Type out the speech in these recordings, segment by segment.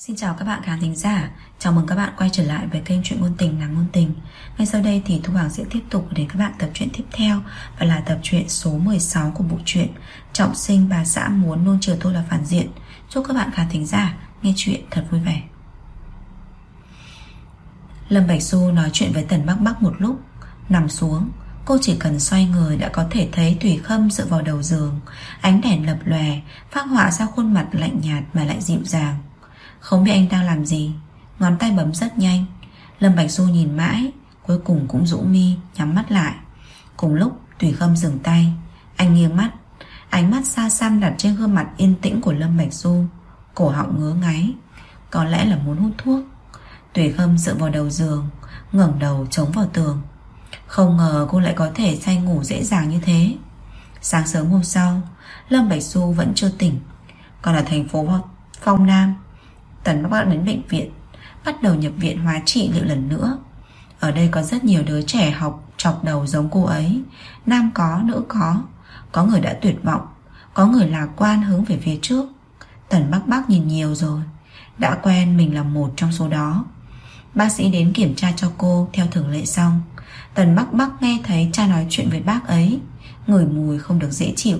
Xin chào các bạn khán thính giả. Chào mừng các bạn quay trở lại với kênh Chuyện Ngôn Tình Làm Ngôn Tình. Ngay sau đây thì Thu Hoàng sẽ tiếp tục đến các bạn tập truyện tiếp theo, và là tập truyện số 16 của bộ truyện Trọng Sinh Bà Xã Muốn Nuông Chiều Tôi Là Phản Diện. Chúc các bạn khán thính giả nghe chuyện thật vui vẻ. Lâm Bạch Du nói chuyện với Tần Bắc Bắc một lúc. Nằm xuống, cô chỉ cần xoay người đã có thể thấy Thủy Khâm dựa vào đầu giường. Ánh đèn lập lòe phác họa ra khuôn mặt lạnh nhạt mà lại dịu dàng. Không biết anh đang làm gì, ngón tay bấm rất nhanh. Lâm Bạch Du nhìn mãi, cuối cùng cũng rũ mi, nhắm mắt lại. Cùng lúc Thủy Khâm dừng tay. Anh nghiêng mắt, ánh mắt xa xăm đặt trên gương mặt yên tĩnh của Lâm Bạch Du. Cổ họng ngứa ngáy, có lẽ là muốn hút thuốc. Thủy Khâm dựa vào đầu giường, ngẩng đầu chống vào tường. Không ngờ cô lại có thể say ngủ dễ dàng như thế. Sáng sớm hôm sau, Lâm Bạch Du vẫn chưa tỉnh. Còn ở thành phố Phong Nam, Tần Bắc Bắc đến bệnh viện, bắt đầu nhập viện hóa trị liệu lần nữa. Ở đây có rất nhiều đứa trẻ học chọc đầu giống cô ấy. Nam có, nữ có người đã tuyệt vọng, có người lạc quan hướng về phía trước. Tần Bắc Bắc nhìn nhiều rồi, đã quen mình là một trong số đó. Bác sĩ đến kiểm tra cho cô theo thường lệ xong. Tần Bắc Bắc nghe thấy cha nói chuyện với bác ấy, ngửi mùi không được dễ chịu.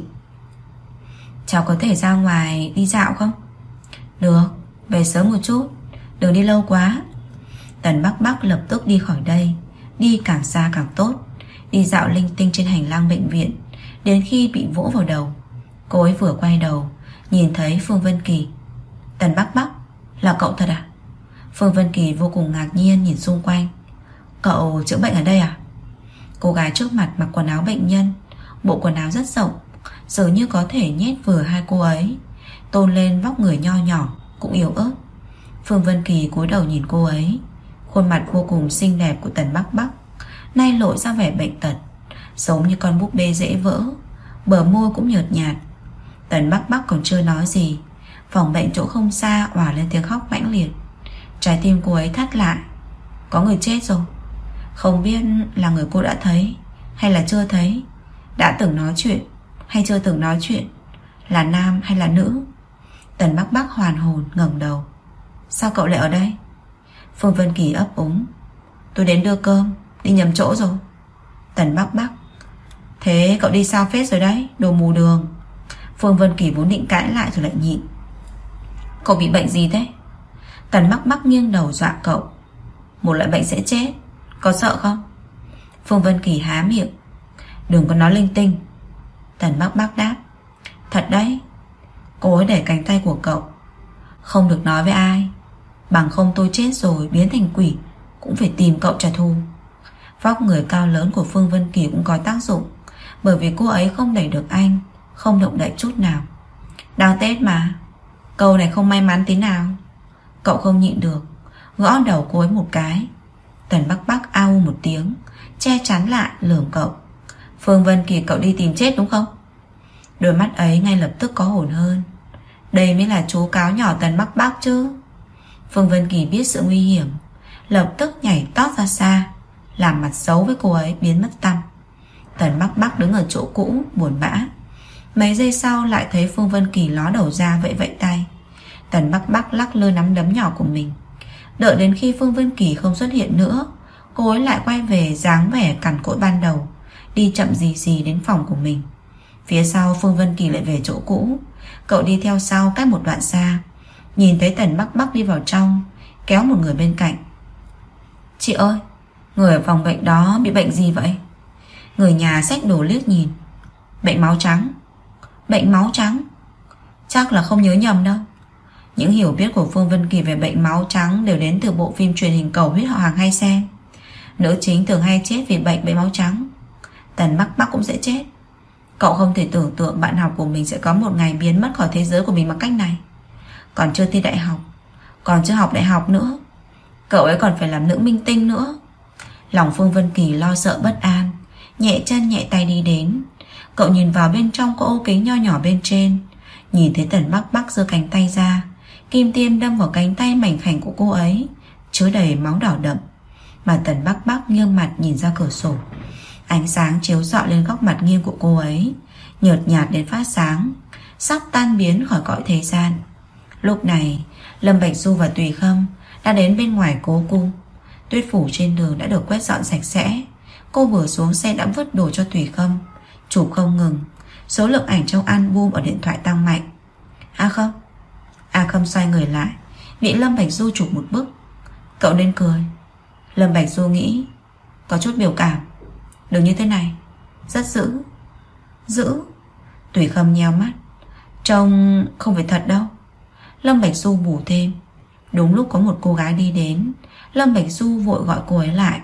Cháu có thể ra ngoài đi dạo không? Được, về sớm một chút, đừng đi lâu quá. Tần Bắc Bắc lập tức đi khỏi đây. Đi càng xa càng tốt. Đi dạo linh tinh trên hành lang bệnh viện, đến khi bị vỗ vào đầu. Cô ấy vừa quay đầu, nhìn thấy Phương Vân Kỳ. Tần Bắc Bắc, là cậu thật à? Phương Vân Kỳ vô cùng ngạc nhiên nhìn xung quanh. Cậu chữa bệnh ở đây à? Cô gái trước mặt mặc quần áo bệnh nhân, bộ quần áo rất rộng, dường như có thể nhét vừa hai cô ấy, tôn lên vóc người nho nhỏ cũng yếu ớt. Phương Vân Kỳ cúi đầu nhìn cô ấy. Khuôn mặt vô cùng xinh đẹp của Tần Bắc Bắc nay lộ ra vẻ bệnh tật, giống như con búp bê dễ vỡ. Bờ môi cũng nhợt nhạt. Tần Bắc Bắc còn chưa nói gì, phòng bệnh chỗ không xa òa lên tiếng khóc mãnh liệt. Trái tim cô ấy thắt lại. Có người chết rồi. Không biết là người cô đã thấy hay là chưa thấy, đã từng nói chuyện hay chưa từng nói chuyện, là nam hay là nữ. Tần Bắc Bắc hoàn hồn ngẩng đầu. Sao cậu lại ở đây? Phương Vân Kỳ ấp úng. Tôi đến đưa cơm, đi nhầm chỗ rồi. Tần Bắc Bắc. Thế cậu đi sao phết rồi đấy, đồ mù đường. Phương Vân Kỳ vốn định cãi lại rồi lại nhịn. Cậu bị bệnh gì thế? Tần Bắc Bắc nghiêng đầu dọa cậu. Một loại bệnh sẽ chết, có sợ không? Phương Vân Kỳ há miệng. Đừng có nói linh tinh. Tần Bắc Bắc đáp. Thật đấy. Cô ấy để cánh tay của cậu. Không được nói với ai, bằng không tôi chết rồi biến thành quỷ cũng phải tìm cậu trả thù. Vóc người cao lớn của Phương Vân Kỳ cũng có tác dụng, bởi vì cô ấy không đẩy được anh, không động đậy chút nào. Đang Tết mà. Câu này không may mắn tí nào. Cậu không nhịn được, gõ đầu cô ấy một cái. Tần Bắc Bắc au một tiếng, che chắn lại lườm cậu. Phương Vân Kỳ, cậu đi tìm chết đúng không? Đôi mắt ấy ngay lập tức có hồn hơn. Đây mới là chú cáo nhỏ Tần Bắc Bắc chứ. Phương Vân Kỳ biết sự nguy hiểm, lập tức nhảy tót ra xa, làm mặt xấu với cô ấy biến mất tăm. Tần Bắc Bắc đứng ở chỗ cũ buồn bã. Mấy giây sau lại thấy Phương Vân Kỳ ló đầu ra vẫy vẫy tay. Tần Bắc Bắc lắc lư nắm đấm nhỏ của mình. Đợi đến khi Phương Vân Kỳ không xuất hiện nữa, cô ấy lại quay về dáng vẻ cằn cỗi ban đầu, đi chậm rì rì đến phòng của mình. Phía sau Phương Vân Kỳ lại về chỗ cũ. Cậu đi theo sau cách một đoạn xa, nhìn thấy Tần Bắc Bắc đi vào trong, kéo một người bên cạnh. Chị ơi, người ở phòng bệnh đó bị bệnh gì vậy? Người nhà xách đồ liếc nhìn. Bệnh máu trắng. Bệnh máu trắng? Chắc là không nhớ nhầm đâu. Những hiểu biết của Phương Vân Kỳ về bệnh máu trắng đều đến từ bộ phim truyền hình Cầu Huyết Họ Hàng hay xem. Nữ chính thường hay chết vì bệnh máu trắng. Tần Bắc Bắc cũng sẽ chết. Cậu không thể tưởng tượng bạn học của mình sẽ có một ngày biến mất khỏi thế giới của mình bằng cách này. Còn chưa thi đại học, còn chưa học đại học nữa, cậu ấy còn phải làm nữ minh tinh nữa. Lòng Phương Vân Kỳ lo sợ bất an, nhẹ chân nhẹ tay đi đến. Cậu nhìn vào bên trong có ô kính nho nhỏ bên trên, nhìn thấy Tần Bắc Bắc giơ cánh tay ra. Kim tiêm đâm vào cánh tay mảnh khảnh của cô ấy, chứa đầy máu đỏ đậm. Mà Tần Bắc Bắc nghiêng mặt nhìn ra cửa sổ. Ánh sáng chiếu rọi lên góc mặt nghiêng của cô ấy, nhợt nhạt đến phát sáng, sắp tan biến khỏi cõi thế gian. Lúc này Lâm Bạch Du và Tùy Khâm đã đến bên ngoài cố cung. Tuyết phủ trên đường đã được quét dọn sạch sẽ. Cô vừa xuống xe đã vứt đồ cho Tùy Khâm, chụp không ngừng. Số lượng ảnh trong album ở điện thoại tăng mạnh. A Khâm. A Khâm xoay người lại, bị Lâm Bạch Du chụp một bức. Cậu nên cười. Lâm Bạch Du nghĩ, có chút biểu cảm. Đừng như thế này, rất dữ. Dữ? Tùy Khâm nheo mắt. Trông không phải thật đâu. Lâm Bạch Du bù thêm. Đúng lúc có một cô gái đi đến, Lâm Bạch Du vội gọi cô ấy lại.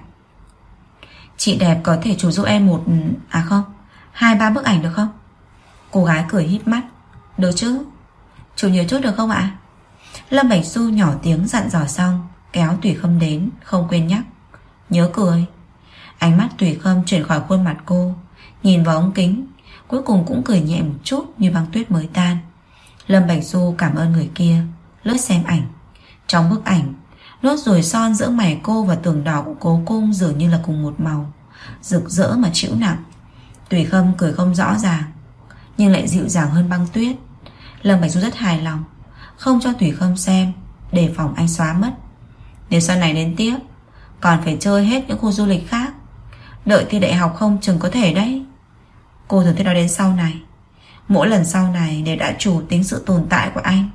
Chị đẹp có thể chụp giúp em một... À không, 2-3 bức ảnh được không? Cô gái cười híp mắt. Được chứ. Chụp nhiều chút được không ạ? Lâm Bạch Du nhỏ tiếng dặn dò xong, kéo Tùy Khâm đến, không quên nhắc. Nhớ cười. Ánh mắt Tùy Khâm chuyển khỏi khuôn mặt cô, nhìn vào ống kính, cuối cùng cũng cười nhẹ một chút như băng tuyết mới tan. Lâm Bạch Du cảm ơn người kia, lướt xem ảnh. Trong bức ảnh, nốt ruồi son giữa mày cô và tường đỏ của cố cung dường như là cùng một màu, rực rỡ mà trĩu nặng. Tùy Khâm cười không rõ ràng, nhưng lại dịu dàng hơn băng tuyết. Lâm Bạch Du rất hài lòng, không cho Tùy Khâm xem, đề phòng anh xóa mất. Nếu sau này đến tiếp còn phải chơi hết những khu du lịch khác, đợi thi đại học không chừng có thể đấy. Cô thường thấy nói đến sau này. Mỗi lần sau này đều đã chủ tính sự tồn tại của anh.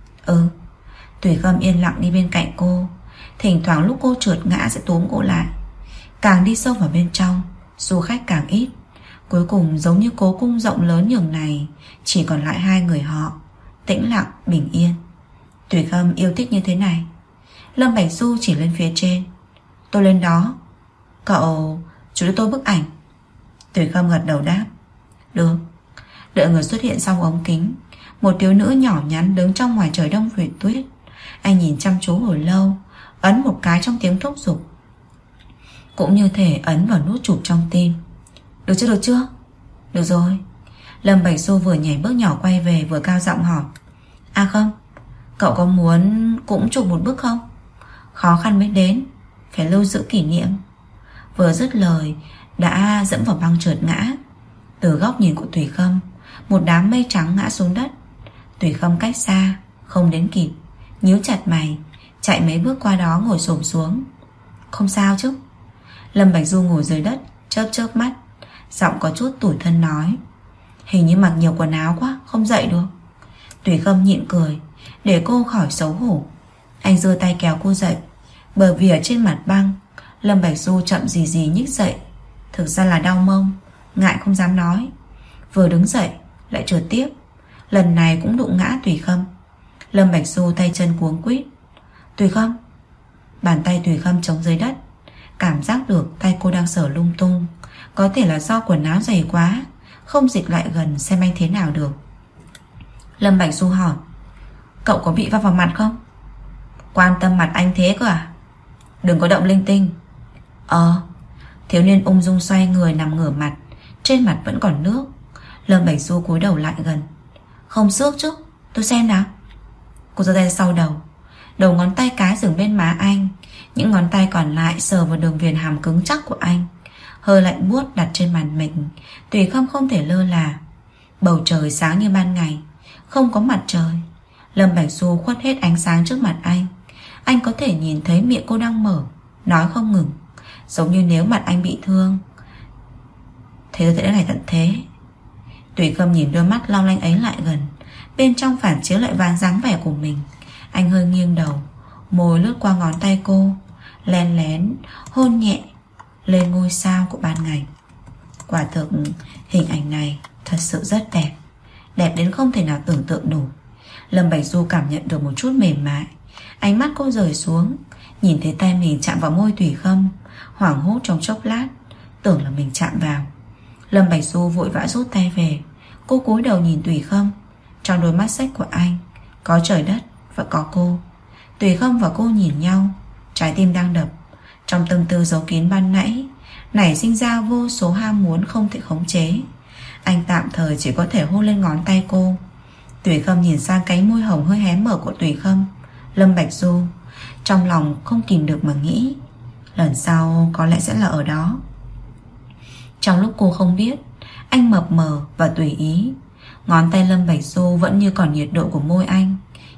Tùy Khâm yên lặng đi bên cạnh cô. Thỉnh thoảng lúc cô trượt ngã sẽ túm cô lại. Càng đi sâu vào bên trong, du khách càng ít. Cuối cùng giống như cố cung rộng lớn nhường này, chỉ còn lại 2 người họ, tĩnh lặng, bình yên. Tùy Khâm yêu thích như thế này. Lâm Bạch Du chỉ lên phía trên. Tôi lên đó. Cậu chụp cho tôi bức ảnh. Tùy Khâm gật đầu đáp. Được. Đợi người xuất hiện sau ống kính, một thiếu nữ nhỏ nhắn đứng trong ngoài trời đông huyền tuyết. Anh nhìn chăm chú hồi lâu, ấn một cái trong tiếng thúc giục, cũng như thể ấn vào nút chụp trong tim. Được chưa, được chưa? Được rồi. Lâm Bạch Du vừa nhảy bước nhỏ quay về vừa cao giọng hỏi. À không, cậu có muốn cũng chụp một bức không? Khó khăn mới đến, phải lưu giữ kỷ niệm. Vừa dứt lời đã dẫm vào băng trượt ngã. Từ góc nhìn của Tùy Khâm, một đám mây trắng ngã xuống đất. Tùy Khâm cách xa, không đến kịp, nhíu chặt mày, chạy mấy bước qua đó ngồi xổm xuống. Không sao chứ? Lâm Bạch Du ngồi dưới đất, chớp chớp mắt, giọng có chút tủi thân nói. Hình như mặc nhiều quần áo quá, không dậy được. Tùy Khâm nhịn cười, để cô khỏi xấu hổ. Anh giơ tay kéo cô dậy, bởi vì ở trên mặt băng. Lâm Bạch Du chậm gì gì nhích dậy. Thực ra là đau mông, ngại không dám nói. Vừa đứng dậy lại trượt tiếp, lần này cũng đụng ngã Tùy Khâm. Lâm Bạch Du tay chân cuống quýt. Tùy Khâm. Bàn tay Tùy Khâm chống dưới đất, cảm giác được tay cô đang sờ lung tung. Có thể là do quần áo dày quá, không dịch lại gần xem anh thế nào được. Lâm Bạch Du hỏi. Cậu có bị va vào mặt không? Quan tâm mặt anh thế cơ à? Đừng có động linh tinh. Thiếu niên ung dung xoay người nằm ngửa mặt, trên mặt vẫn còn nước. Lâm Bạch Du cúi đầu lại gần. Không xước chứ, tôi xem nào. Cô giơ tay sau đầu, đầu ngón tay cái dừng bên má anh, những ngón tay còn lại sờ vào đường viền hàm cứng chắc của anh. Hơi lạnh buốt đặt trên màn mình. Tùy Khâm không thể lơ là. Bầu trời sáng như ban ngày, không có mặt trời. Lâm Bạch Du khuất hết ánh sáng trước mặt anh. Anh có thể nhìn thấy miệng cô đang mở, nói không ngừng, giống như nếu mặt anh bị thương. Thế rồi thế này tận thế. Tùy Khâm nhìn đôi mắt long lanh ấy lại gần, bên trong phản chiếu lại vàng dáng vẻ của mình. Anh hơi nghiêng đầu, môi lướt qua ngón tay cô, len lén hôn nhẹ lên ngôi sao của ban ngày. Quả thực hình ảnh này thật sự rất đẹp, đẹp đến không thể nào tưởng tượng nổi. Lâm Bạch Du cảm nhận được một chút mềm mại. Ánh mắt cô rời xuống, nhìn thấy tay mình chạm vào môi Tùy Khâm, hoảng hốt trong chốc lát, tưởng là mình chạm vào. Lâm Bạch Du vội vã rút tay về. Cô cúi đầu nhìn Tùy Khâm. Trong đôi mắt sách của anh có trời đất và có cô. Tùy Khâm và cô nhìn nhau, trái tim đang đập. Trong tâm tư giấu kín ban nãy nảy sinh ra vô số ham muốn không thể khống chế. Anh tạm thời chỉ có thể hôn lên ngón tay cô. Tùy Khâm nhìn sang cánh môi hồng hơi hé mở của Tùy Khâm. Lâm Bạch Du trong lòng không kìm được mà nghĩ, lần sau có lẽ sẽ là ở đó. Trong lúc cô không biết, anh mập mờ và tùy ý. Ngón tay Lâm Bạch Du vẫn như còn nhiệt độ của môi anh,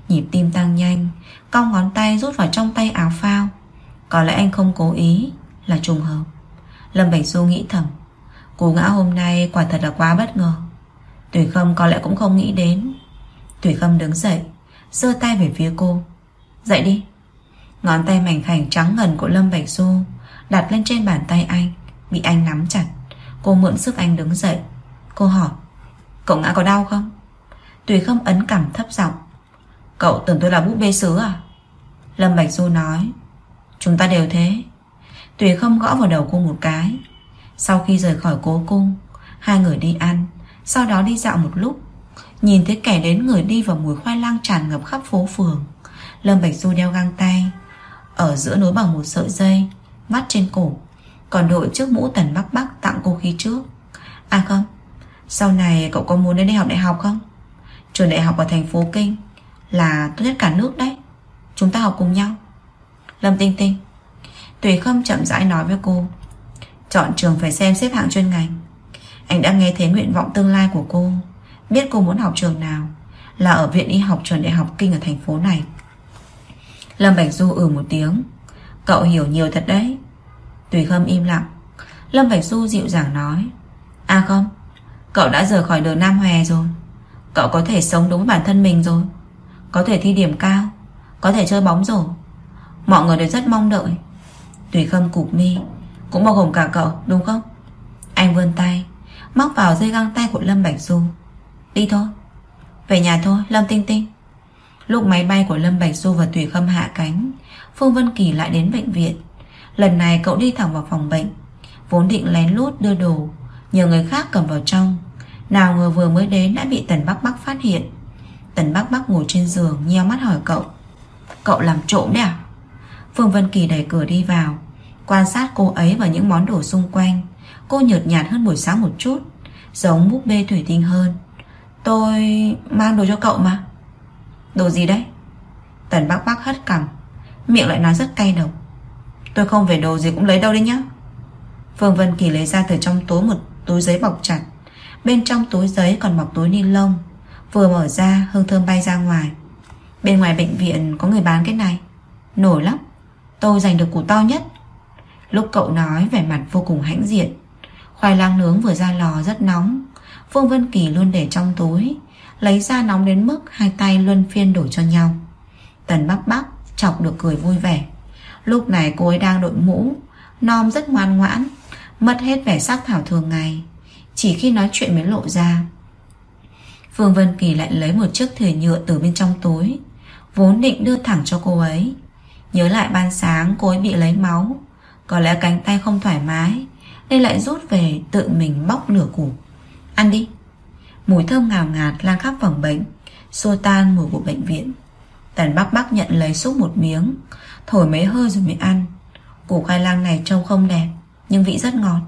Nhịp tim tăng nhanh, cong ngón tay rút vào trong tay áo phao. Có lẽ anh không cố ý, là trùng hợp. Lâm Bạch Du nghĩ thầm, cú ngã hôm nay quả thật là quá bất ngờ. Tùy Khâm có lẽ cũng không nghĩ đến. Tùy Khâm đứng dậy, giơ tay về phía cô. Dậy đi. Ngón tay mảnh khảnh trắng ngần của Lâm Bạch Du đặt lên trên bàn tay anh, bị anh nắm chặt. Cô mượn sức anh đứng dậy. Cô hỏi, cậu ngã có đau không? Tùy Khâm ấn cằm thấp giọng, cậu tưởng tôi là búp bê sứ à? Lâm Bạch Du nói, chúng ta đều thế. Tùy Khâm gõ vào đầu cô một cái. Sau khi rời khỏi cố cung, hai người đi ăn, sau đó đi dạo một lúc. Nhìn thấy kẻ đến người đi và mùi khoai lang tràn ngập khắp phố phường. Lâm Bạch Du đeo găng tay, ở giữa nối bằng một sợi dây, vắt trên cổ, còn đội chiếc mũ Tần Bắc Bắc tặng cô khi trước. À không, sau này cậu có muốn đến đây học đại học không? Trường đại học ở thành phố Kinh là tốt nhất cả nước đấy. Chúng ta học cùng nhau. Lâm Tinh Tinh. Tùy Khâm chậm rãi nói với cô, chọn trường phải xem xếp hạng chuyên ngành. Anh đã nghe thấy nguyện vọng tương lai của cô, biết cô muốn học trường nào, là ở viện y học trường đại học Kinh ở thành phố này. Lâm Bạch Du một tiếng, cậu hiểu nhiều thật đấy. Tùy Khâm im lặng. Lâm Bạch Du dịu dàng nói, à không, cậu đã rời khỏi đường Nam Hòe rồi. Cậu có thể sống đúng với bản thân mình rồi, có thể thi điểm cao, có thể chơi bóng rổ. Mọi người đều rất mong đợi. Tùy Khâm cụp mi, cũng bao gồm cả cậu đúng không? Anh vươn tay, móc vào dây găng tay của Lâm Bạch Du. Đi thôi. Về nhà thôi Lâm Tinh Tinh. Lúc máy bay của Lâm Bạch Du và Tùy Khâm hạ cánh, Phương Vân Kỳ lại đến bệnh viện. Lần này cậu đi thẳng vào phòng bệnh, vốn định lén lút đưa đồ, nhờ người khác cầm vào trong. Nào ngờ vừa mới đến đã bị Tần Bắc Bắc phát hiện. Tần Bắc Bắc ngồi trên giường nheo mắt hỏi cậu, cậu làm trộm đấy à? Phương Vân Kỳ đẩy cửa đi vào, quan sát cô ấy và những món đồ xung quanh. Cô nhợt nhạt hơn buổi sáng một chút, giống búp bê thủy tinh hơn. Tôi mang đồ cho cậu mà. Đồ gì đấy? Tần Bắc Bắc hất cằm, miệng lại nói rất cay độc. Tôi không về đồ gì cũng lấy đâu đấy nhá. Phương Vân Kỳ lấy ra từ trong túi một túi giấy bọc chặt. Bên trong túi giấy còn bọc túi ni lông. Vừa mở ra hương thơm bay ra ngoài. Bên ngoài bệnh viện có người bán cái này, nổi lắm, tôi giành được củ to nhất. Lúc cậu nói vẻ mặt vô cùng hãnh diện. Khoai lang nướng vừa ra lò rất nóng. Phương Vân Kỳ luôn để trong túi, lấy ra nóng đến mức hai tay luân phiên đổ cho nhau. Tần Bắc Bắc chọc được cười vui vẻ. Lúc này cô ấy đang đội mũ, nom rất ngoan ngoãn, mất hết vẻ sắc thảo thường ngày, chỉ khi nói chuyện mới lộ ra. Phương Vân Kỳ lại lấy một chiếc thìa nhựa từ bên trong túi, vốn định đưa thẳng cho cô ấy. Nhớ lại ban sáng cô ấy bị lấy máu, có lẽ cánh tay không thoải mái nên lại rút về tự mình bóc nửa củ. Ăn đi. Mùi thơm ngào ngạt lan khắp phòng bệnh, xua tan mùi của bệnh viện. Tần Bắc Bắc nhận lấy xúc một miếng, thổi mấy hơi rồi mới ăn. Củ khoai lang này trông không đẹp, nhưng vị rất ngọt.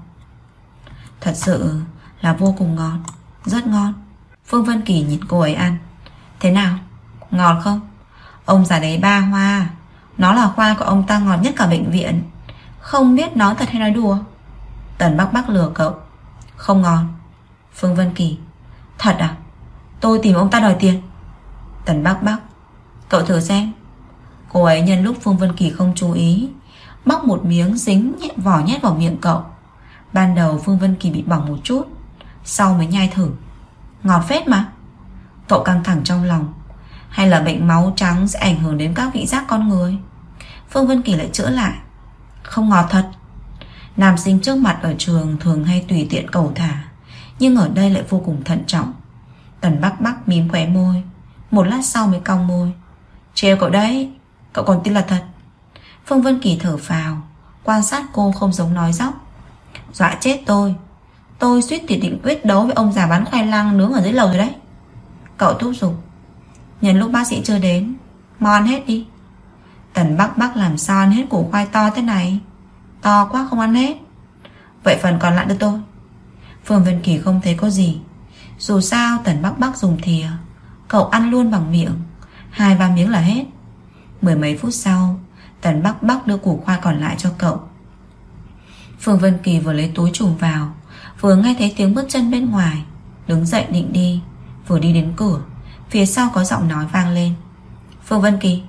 Thật sự là vô cùng ngọt, rất ngon. Phương Vân Kỳ nhìn cô ấy ăn. Thế nào? Ngọt không? Ông già đấy ba hoa, nó là khoai của ông ta ngọt nhất cả bệnh viện. Không biết nói thật hay nói đùa. Tần Bắc Bắc lừa cậu. Không ngon. Phương Vân Kỳ. Thật à? Tôi tìm ông ta đòi tiền. Tần Bắc Bắc. Cậu thử xem. Cô ấy nhân lúc Phương Vân Kỳ không chú ý, móc một miếng dính vỏ nhét vào miệng cậu. Ban đầu Phương Vân Kỳ bị bỏng một chút, sau mới nhai thử. Ngọt phết mà. Cậu căng thẳng trong lòng. Hay là bệnh máu trắng sẽ ảnh hưởng đến các vị giác con người? Phương Vân Kỳ lại chữa lại. Không ngọt thật. Nam sinh trước mặt ở trường thường hay tùy tiện cẩu thả, nhưng ở đây lại vô cùng thận trọng. Tần Bắc Bắc mím khóe môi, một lát sau mới cong môi. Trêu cậu đấy, cậu còn tin là thật. Phương Vân Kỳ thở phào, quan sát cô không giống nói dóc. Dọa chết tôi. Tôi suýt thì định quyết đấu với ông già bán khoai lang nướng ở dưới lầu rồi đấy. Cậu thúc giục. Nhân lúc bác sĩ chưa đến, mau ăn hết đi. Tần Bắc Bắc làm sao ăn hết củ khoai to thế này? To quá không ăn hết. Vậy phần còn lại đưa tôi. Phương Vân Kỳ không thấy có gì. Dù sao Tần Bắc Bắc dùng thìa, cậu ăn luôn bằng miệng, 2-3 miếng là hết. 10 mấy phút sau, Tần Bắc Bắc đưa củ khoai còn lại cho cậu. Phương Vân Kỳ vừa lấy túi trùm vào, vừa nghe thấy tiếng bước chân bên ngoài. Đứng dậy định đi, vừa đi đến cửa, phía sau có giọng nói vang lên. Phương Vân Kỳ,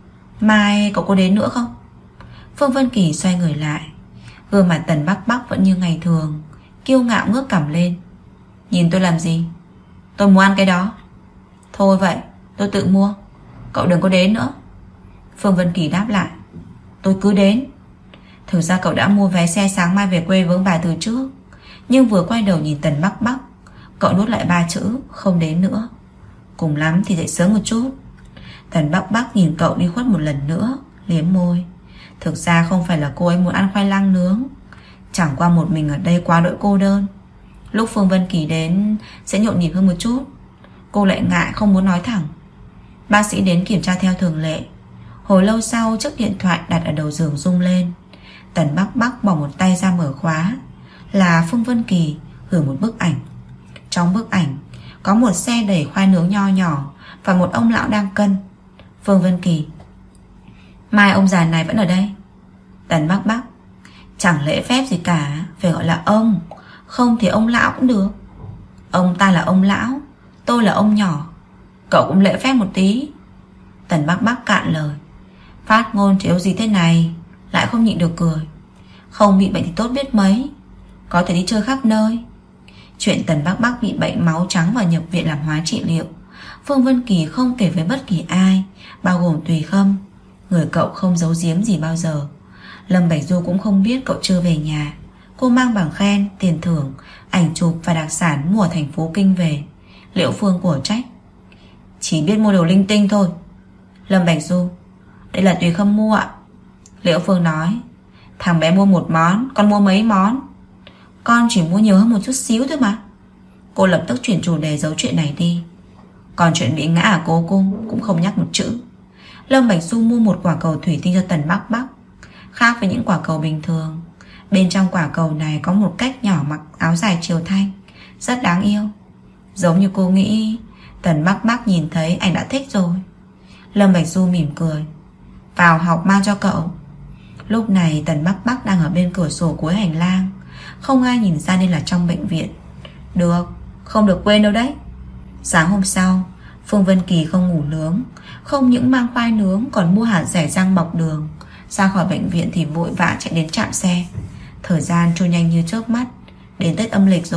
mai cậu có đến nữa không? Phương Vân Kỳ xoay người lại. Gương mặt Tần Bắc Bắc vẫn như ngày thường, kiêu ngạo ngước cằm lên. Nhìn tôi làm gì? Tôi muốn ăn cái đó. Thôi vậy, tôi tự mua. Cậu đừng có đến nữa. Phương Vân Kỳ đáp lại. Tôi cứ đến. Thực ra cậu đã mua vé xe sáng mai về quê với ông bà từ trước, nhưng vừa quay đầu nhìn Tần Bắc Bắc, cậu nuốt lại 3 chữ không đến nữa. Cùng lắm thì dậy sớm một chút. Tần Bắc Bắc nhìn cậu đi khuất một lần nữa, liếm môi. Thực ra không phải là cô ấy muốn ăn khoai lang nướng, chẳng qua một mình ở đây quá đỗi cô đơn. Lúc Phương Vân Kỳ đến sẽ nhộn nhịp hơn một chút, cô lại ngại không muốn nói thẳng. Bác sĩ đến kiểm tra theo thường lệ. Hồi lâu sau, chiếc điện thoại đặt ở đầu giường rung lên. Tần Bắc Bắc bỏ một tay ra mở khóa. Là Phương Vân Kỳ gửi một bức ảnh. Trong bức ảnh có một xe đẩy khoai nướng nho nhỏ và một ông lão đang cân. Phương Vân Kỳ, mai ông già này vẫn ở đây. Tần Bắc Bắc, chẳng lễ phép gì cả, phải gọi là ông, không thì ông lão cũng được. Ông ta là ông lão, tôi là ông nhỏ, cậu cũng lễ phép một tí. Tần Bắc Bắc cạn lời. Phát ngôn thiếu gì thế này, lại không nhịn được cười. Không bị bệnh thì tốt biết mấy, có thể đi chơi khắp nơi. Chuyện Tần Bắc Bắc bị bệnh máu trắng và nhập viện làm hóa trị liệu, Phương Vân Kỳ không kể với bất kỳ ai, bao gồm Tùy Khâm. Người cậu không giấu giếm gì bao giờ. Lâm Bạch Du cũng không biết cậu chưa về nhà. Cô mang bằng khen, tiền thưởng, ảnh chụp và đặc sản mua ở thành phố Kinh về. Liễu Phương của trách. Chỉ biết mua đồ linh tinh thôi. Lâm Bạch Du, đây là Tùy Khâm mua ạ. Liễu Phương nói. Thằng bé mua một món, con mua mấy món? Con chỉ mua nhiều hơn một chút xíu thôi mà. Cô lập tức chuyển chủ đề giấu chuyện này đi. Còn chuyện bị ngã ở cố cung cũng không nhắc một chữ. Lâm Bạch Du mua một quả cầu thủy tinh cho Tần Bắc Bắc. Khác với những quả cầu bình thường, bên trong quả cầu này có một cách nhỏ mặc áo dài triều thanh, rất đáng yêu. Giống như cô nghĩ, Tần Bắc Bắc nhìn thấy anh đã thích rồi. Lâm Bạch Du mỉm cười. Vào học mang cho cậu. Lúc này Tần Bắc Bắc đang ở bên cửa sổ cuối hành lang, không ai nhìn ra nên là trong bệnh viện. Được, không được quên đâu đấy. Sáng hôm sau, Phương Vân Kỳ không ngủ nướng, không những mang khoai nướng còn mua hạt rẻ rang bọc đường. Ra khỏi bệnh viện thì vội vã chạy đến trạm xe. Thời gian trôi nhanh như chớp mắt. Đến Tết âm lịch rồi.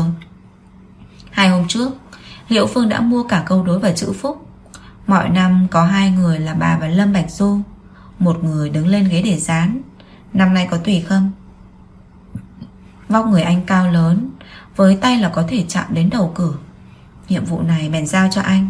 2 hôm trước, Liễu Phương đã mua cả câu đối và chữ phúc. Mọi năm có 2 người là bà và Lâm Bạch Du, một người đứng lên ghế để dán. Năm nay có Tùy Khâm. Vóc người anh cao lớn, với tay là có thể chạm đến đầu cửa. Nhiệm vụ này bèn giao cho anh.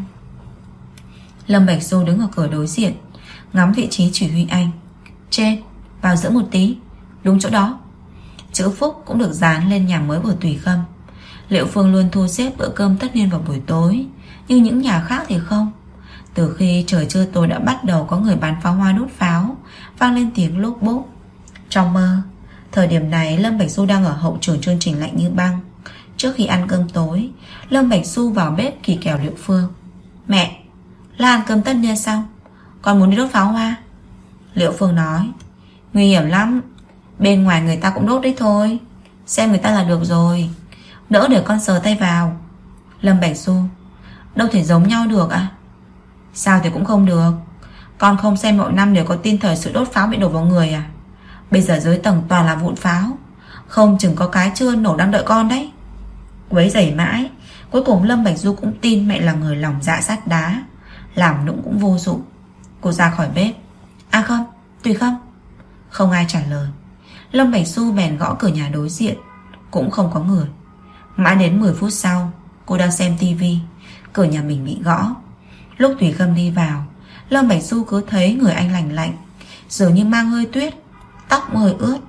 Lâm Bạch Du đứng ở cửa đối diện, ngắm vị trí chỉ huy anh. Trên, vào giữa một tí. Đúng chỗ đó. Chữ phúc cũng được dán lên nhà mới của Tùy Khâm. Liễu Phương luôn thu xếp bữa cơm tất niên vào buổi tối, nhưng những nhà khác thì không. Từ khi trời chưa tối đã bắt đầu có người bắn pháo hoa đốt pháo, vang lên tiếng lốp bốp. Trong mơ, thời điểm này Lâm Bạch Du đang ở hậu trường chương trình Lạnh Như Băng. Trước khi ăn cơm tối, Lâm Bạch Du vào bếp kỳ kèo Liễu Phương. Mẹ, là ăn cơm tất niên xong, con muốn đi đốt pháo hoa. Liễu Phương nói. Nguy hiểm lắm, bên ngoài người ta cũng đốt đấy thôi, xem người ta là được rồi, đỡ để con sờ tay vào. Lâm Bạch Du. Đâu thể giống nhau được à? Sao thì cũng không được. Con không xem mỗi năm đều có tin thời sự đốt pháo bị đổ vào người à? Bây giờ dưới tầng toàn là vụn pháo, không chừng có cái chưa nổ đang đợi con đấy. Quấy rầy mãi, cuối cùng Lâm Bạch Du cũng tin mẹ là người lòng dạ sắt đá, làm nũng cũng vô dụng. Cô ra khỏi bếp. À không, Tùy Khâm. Không ai trả lời. Lâm Bạch Du bèn gõ cửa nhà đối diện, cũng không có người. Mãi đến 10 phút sau, cô đang xem tivi, cửa nhà mình bị gõ. Lúc Tùy Khâm đi vào, Lâm Bạch Du cứ thấy người anh lành lạnh, dường như mang hơi tuyết, tóc hơi ướt.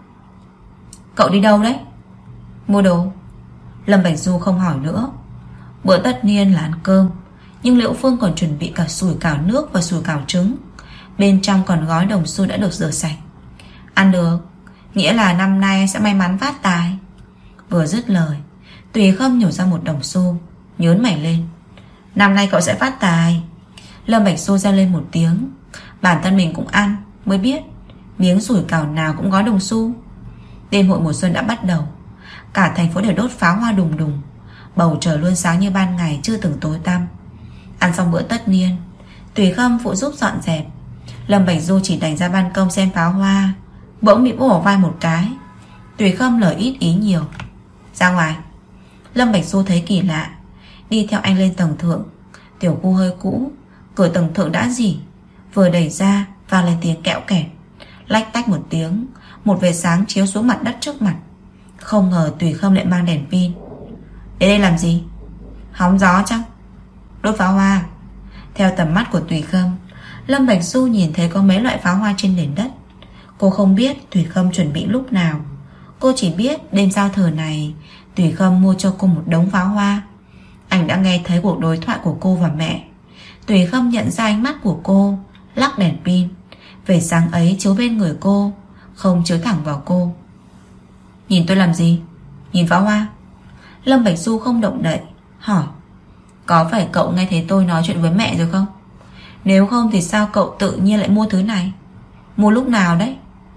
Cậu đi đâu đấy? Mua đồ. Lâm Bạch Du không hỏi nữa. Bữa tất niên là ăn cơm, nhưng Liễu Phương còn chuẩn bị cả sủi cảo nước và sủi cảo trứng. Bên trong còn gói đồng xu đã được rửa sạch. Ăn được, nghĩa là năm nay sẽ may mắn phát tài. Vừa dứt lời, Tùy Khâm nhổ ra một đồng xu, nhớn mày lên. Năm nay cậu sẽ phát tài. Lâm Bạch Du reo lên một tiếng. Bản thân mình cũng ăn mới biết, miếng sủi cảo nào cũng gói đồng xu. Đêm hội mùa xuân đã bắt đầu. Cả thành phố đều đốt pháo hoa đùng đùng. Bầu trời luôn sáng như ban ngày, chưa từng tối tăm. Ăn xong bữa tất niên, Tùy Khâm phụ giúp dọn dẹp. Lâm Bạch Du chỉ đành ra ban công xem pháo hoa, bỗng bị vỗ vào vai một cái. Tùy Khâm lời ít ý nhiều: ra ngoài. Lâm Bạch Du thấy kỳ lạ, đi theo anh lên tầng thượng. Tiểu khu hơi cũ, cửa tầng thượng đã rỉ, vừa đẩy ra vang lên tiếng kẽo kẹt. Lách tách một tiếng, một vệt sáng chiếu xuống mặt đất trước mặt. Không ngờ Tùy Khâm lại mang đèn pin. Đến đây làm gì? Hóng gió chăng? Đốt pháo hoa. Theo tầm mắt của Tùy Khâm, Lâm Bạch Du nhìn thấy có mấy loại pháo hoa trên nền đất. Cô không biết Tùy Khâm chuẩn bị lúc nào. Cô chỉ biết đêm giao thừa này Tùy Khâm mua cho cô một đống pháo hoa. Anh đã nghe thấy cuộc đối thoại của cô và mẹ. Tùy Khâm nhận ra ánh mắt của cô, lắc đèn pin. Vệt sáng ấy chiếu bên người cô, không chiếu thẳng vào cô. Nhìn tôi làm gì? Nhìn pháo hoa. Lâm Bạch Du không động đậy, hỏi: có phải cậu nghe thấy tôi nói chuyện với mẹ rồi không? Nếu không thì sao cậu tự nhiên lại mua thứ này? Mua lúc nào đấy?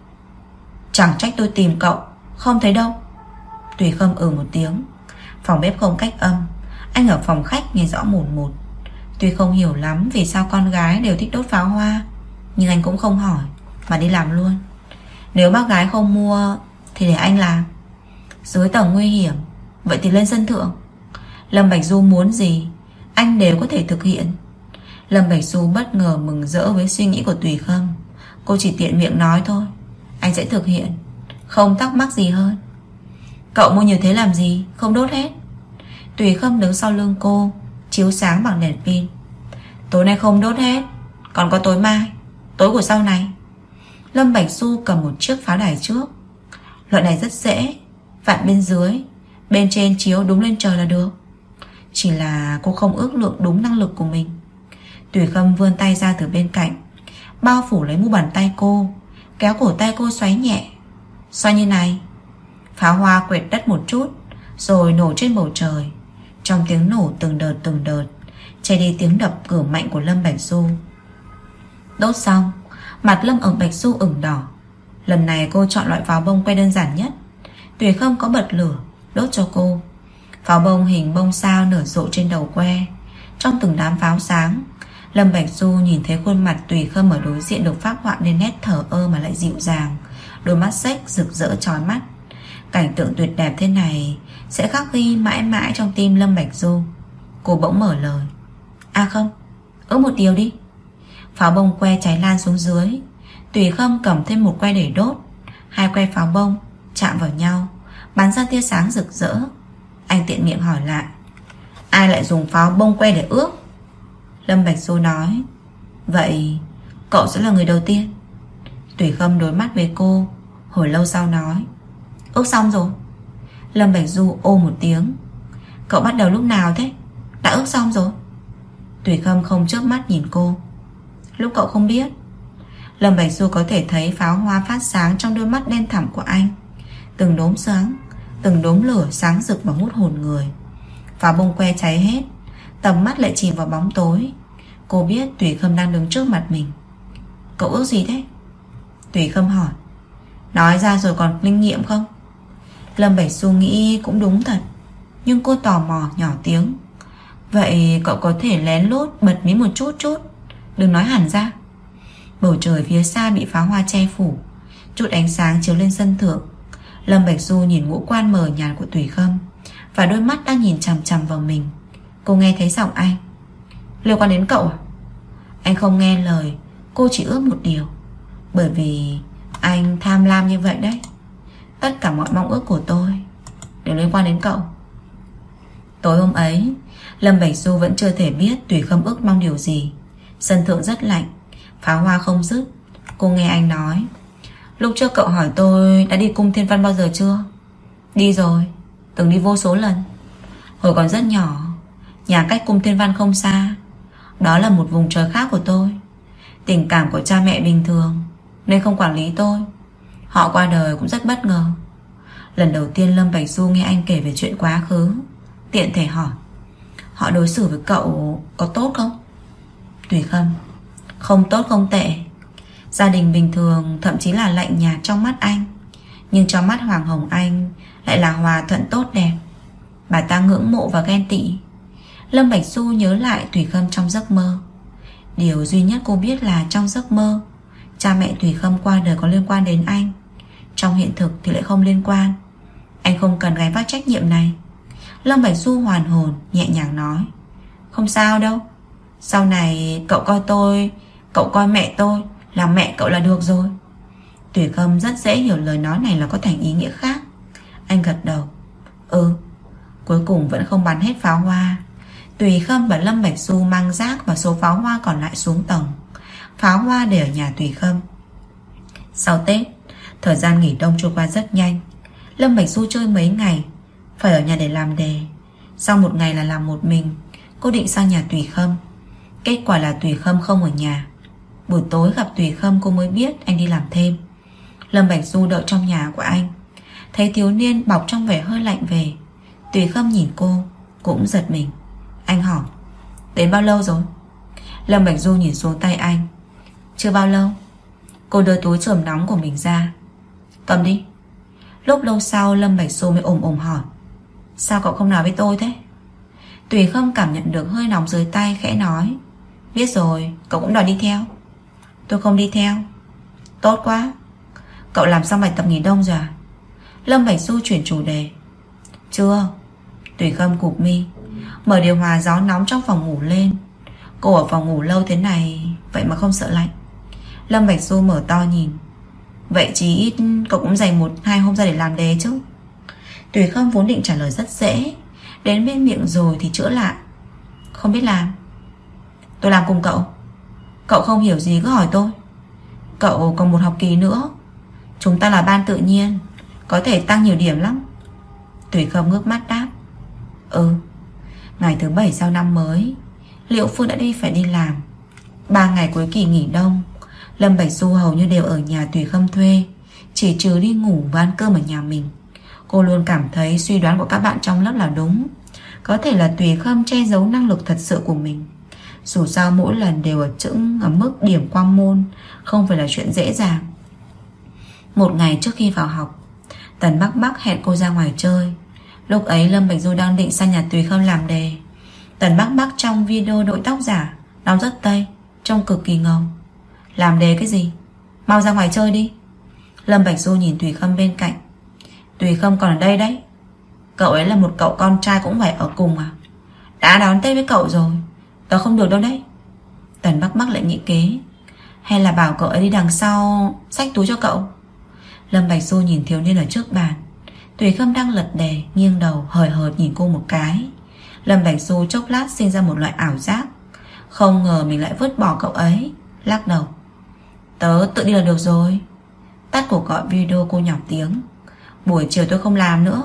Chẳng trách tôi tìm cậu, không thấy đâu. Tùy Khâm một tiếng. Phòng bếp không cách âm, anh ở phòng khách nghe rõ mồn một. Tuy không hiểu lắm vì sao con gái đều thích đốt pháo hoa, nhưng anh cũng không hỏi mà đi làm luôn. Nếu bác gái không mua thì để anh làm. Dưới tầng nguy hiểm, vậy thì lên sân thượng. Lâm Bạch Du muốn gì anh đều có thể thực hiện. Lâm Bạch Du bất ngờ mừng rỡ với suy nghĩ của Tùy Khâm. Cô chỉ tiện miệng nói thôi, anh sẽ thực hiện, không thắc mắc gì hơn. Cậu mua nhiều thế làm gì, không đốt hết? Tùy Khâm đứng sau lưng cô, chiếu sáng bằng đèn pin. Tối nay không đốt hết, còn có tối mai, tối của sau này. Lâm Bạch Du cầm một chiếc pháo đài trước. Loại này rất dễ, vặn bên dưới, bên trên chiếu đúng lên trời là được. Chỉ là cô không ước lượng đúng năng lực của mình. Tùy Khâm vươn tay ra từ bên cạnh, bao phủ lấy mu bàn tay cô, kéo cổ tay cô xoáy nhẹ. Xoay như này. Pháo hoa quệt đất một chút, rồi nổ trên bầu trời. Trong tiếng nổ từng đợt, che đi tiếng đập cửa mạnh của Lâm Bạch Du. Đốt xong, mặt Lâm Bạch Du ửng đỏ. Lần này cô chọn loại pháo bông que đơn giản nhất. Tùy Khâm có bật lửa đốt cho cô. Pháo bông hình bông sao nở rộ trên đầu que. Trong từng đám pháo sáng, Lâm Bạch Du nhìn thấy khuôn mặt Tùy Khâm ở đối diện được phác họa nên nét thờ ơ mà lại dịu dàng, đôi mắt xếch rực rỡ chói mắt. Cảnh tượng tuyệt đẹp thế này sẽ khắc ghi mãi mãi trong tim Lâm Bạch Du. Cô bỗng mở lời: à không, một điều đi. Pháo bông que cháy lan xuống dưới. Tùy Khâm cầm thêm một que để đốt. Hai que pháo bông chạm vào nhau, bắn ra tia sáng rực rỡ. Anh tiện miệng hỏi lại: ai lại dùng pháo bông que để ước? Lâm Bạch Du nói: vậy cậu sẽ là người đầu tiên. Tùy Khâm đối mắt với cô, hồi lâu sau nói: ước xong rồi. Lâm Bạch Du một tiếng: cậu bắt đầu lúc nào thế? Đã ước xong rồi. Tùy Khâm không chớp mắt nhìn cô: lúc cậu không biết. Lâm Bạch Du có thể thấy pháo hoa phát sáng trong đôi mắt đen thẳm của anh. Từng đốm sáng, từng đốm lửa sáng rực và hút hồn người. Pháo bông que cháy hết, tầm mắt lại chìm vào bóng tối. Cô biết Tùy Khâm đang đứng trước mặt mình. Cậu ước gì thế? Tùy Khâm hỏi: nói ra rồi còn linh nghiệm không? Lâm Bạch Du nghĩ cũng đúng thật, nhưng cô tò mò nhỏ tiếng: vậy cậu có thể lén lút bật mí một chút, đừng nói hẳn ra. Bầu trời phía xa bị pháo hoa che phủ, chút ánh sáng chiếu lên sân thượng. Lâm Bạch Du nhìn ngũ quan mờ nhạt của Tùy Khâm và đôi mắt đang nhìn chằm chằm vào mình. Cô nghe thấy giọng anh: liên quan đến cậu à? Anh không nghe lời cô chỉ ước một điều, bởi vì anh tham lam như vậy đấy. Tất cả mọi mong ước của tôi đều liên quan đến cậu. Tối hôm ấy, Lâm Bạch Du vẫn chưa thể biết Tùy Khâm ước mong điều gì. Sân thượng rất lạnh, pháo hoa không dứt. Cô nghe anh nói: lúc trước cậu hỏi tôi đã đi cung Thiên Văn bao giờ chưa? Đi rồi, từng đi vô số lần. Hồi còn rất nhỏ, nhà cách cung Thiên Văn không xa. Đó là một vùng trời khác của tôi. Tình cảm của cha mẹ bình thường nên không quản lý tôi. Họ qua đời cũng rất bất ngờ. Lần đầu tiên Lâm Bạch Du nghe anh kể về chuyện quá khứ, tiện thể hỏi: họ đối xử với cậu có tốt không? Tùy Khâm: không tốt không tệ. Gia đình bình thường, thậm chí là lạnh nhạt trong mắt anh, nhưng trong mắt Hoàng Hồng Anh lại là hòa thuận tốt đẹp. Bà ta ngưỡng mộ và ghen tị. Lâm Bạch Du nhớ lại Tùy Khâm trong giấc mơ. Điều duy nhất cô biết là trong giấc mơ, cha mẹ Thủy Khâm qua đời có liên quan đến anh. Trong hiện thực thì lại không liên quan. Anh không cần gánh vác trách nhiệm này. Lâm Bạch Du hoàn hồn, nhẹ nhàng nói: không sao đâu. Sau này cậu coi tôi, cậu coi mẹ tôi là mẹ cậu là được rồi. Thủy Khâm rất dễ hiểu lời nói này là có thành ý nghĩa khác. Anh gật đầu: ừ. Cuối cùng vẫn không bắn hết pháo hoa. Thủy Khâm và Lâm Bạch Du mang rác và số pháo hoa còn lại xuống tầng. Pháo hoa để ở nhà Thủy Khâm. Sau Tết, thời gian nghỉ đông trôi qua rất nhanh. Lâm Bạch Du chơi mấy ngày, phải ở nhà để làm đề. Sau một ngày là làm một mình, cô định sang nhà Thủy Khâm. Kết quả là Thủy Khâm không ở nhà. Buổi tối gặp Thủy Khâm cô mới biết anh đi làm thêm. Lâm Bạch Du đợi trong nhà của anh, thấy thiếu niên bọc trong vẻ hơi lạnh về. Thủy Khâm nhìn cô cũng giật mình. Anh hỏi: đến bao lâu rồi? Lâm Bạch Du nhìn xuống tay anh: chưa bao lâu. Cô đưa túi chườm nóng của mình ra: cầm đi. Lúc lâu sau Lâm Bạch Du mới ồm ồm hỏi: sao cậu không nói với tôi thế? Thủy Khâm cảm nhận được hơi nóng dưới tay, khẽ nói: biết rồi, cậu cũng đòi đi theo. Tôi không đi theo. Tốt quá. Cậu làm xong bài tập nghỉ đông rồi à? Lâm Bạch Du chuyển chủ đề: chưa. Thủy Khâm cụp mi, mở điều hòa gió nóng trong phòng ngủ lên. Cô ở phòng ngủ lâu thế này, vậy mà không sợ lạnh. Lâm Bạch Du mở to nhìn: vậy chí ít cậu cũng dành 1-2 hôm ra để làm đề chứ. Thủy Khâm vốn định trả lời rất dễ, đến bên miệng rồi thì chữa lại: không biết làm. Tôi làm cùng cậu. Cậu không hiểu gì cứ hỏi tôi. Cậu còn một học kỳ nữa. Chúng ta là ban tự nhiên, có thể tăng nhiều điểm lắm. Thủy Khâm ngước mắt đáp: ừ. Ngày thứ 7 sau năm mới, Liệu Phương đã phải đi làm. 3 ngày cuối kỳ nghỉ đông, Lâm Bạch Du hầu như đều ở nhà Thủy Khâm thuê, chỉ trừ đi ngủ và ăn cơm ở nhà mình. Cô luôn cảm thấy suy đoán của các bạn trong lớp là đúng. Có thể là Thủy Khâm che giấu năng lực thật sự của mình. Dù sao mỗi lần đều ở mức điểm qua môn, không phải là chuyện dễ dàng. Một ngày trước khi vào học, Tần Bắc Bắc hẹn cô ra ngoài chơi. Lúc ấy Lâm Bạch Du đang định sang nhà Thủy Khâm làm đề. Tần Bắc Bắc trong video đội tóc giả, đóng rất tây, trông cực kỳ ngầu. Làm đề cái gì? Mau ra ngoài chơi đi. Lâm Bạch Du nhìn Thủy Khâm bên cạnh: Thủy Khâm còn ở đây đấy. Cậu ấy là một cậu con trai cũng phải ở cùng à? Đã đón Tết với cậu rồi, tớ không được đâu đấy. Tần Bắc Bắc lại nghĩ kế: hay là bảo cậu ấy đi đằng sau xách túi cho cậu. Lâm Bạch Du nhìn thiếu niên ở trước bàn. Thủy Khâm đang lật đề, nghiêng đầu hời hợt nhìn cô một cái. Lâm Bạch Du chốc lát sinh ra một loại ảo giác, không ngờ mình lại vứt bỏ cậu ấy. Lắc đầu: tớ tự đi là được rồi. Tắt cuộc gọi video cô nhỏ tiếng: buổi chiều tôi không làm nữa.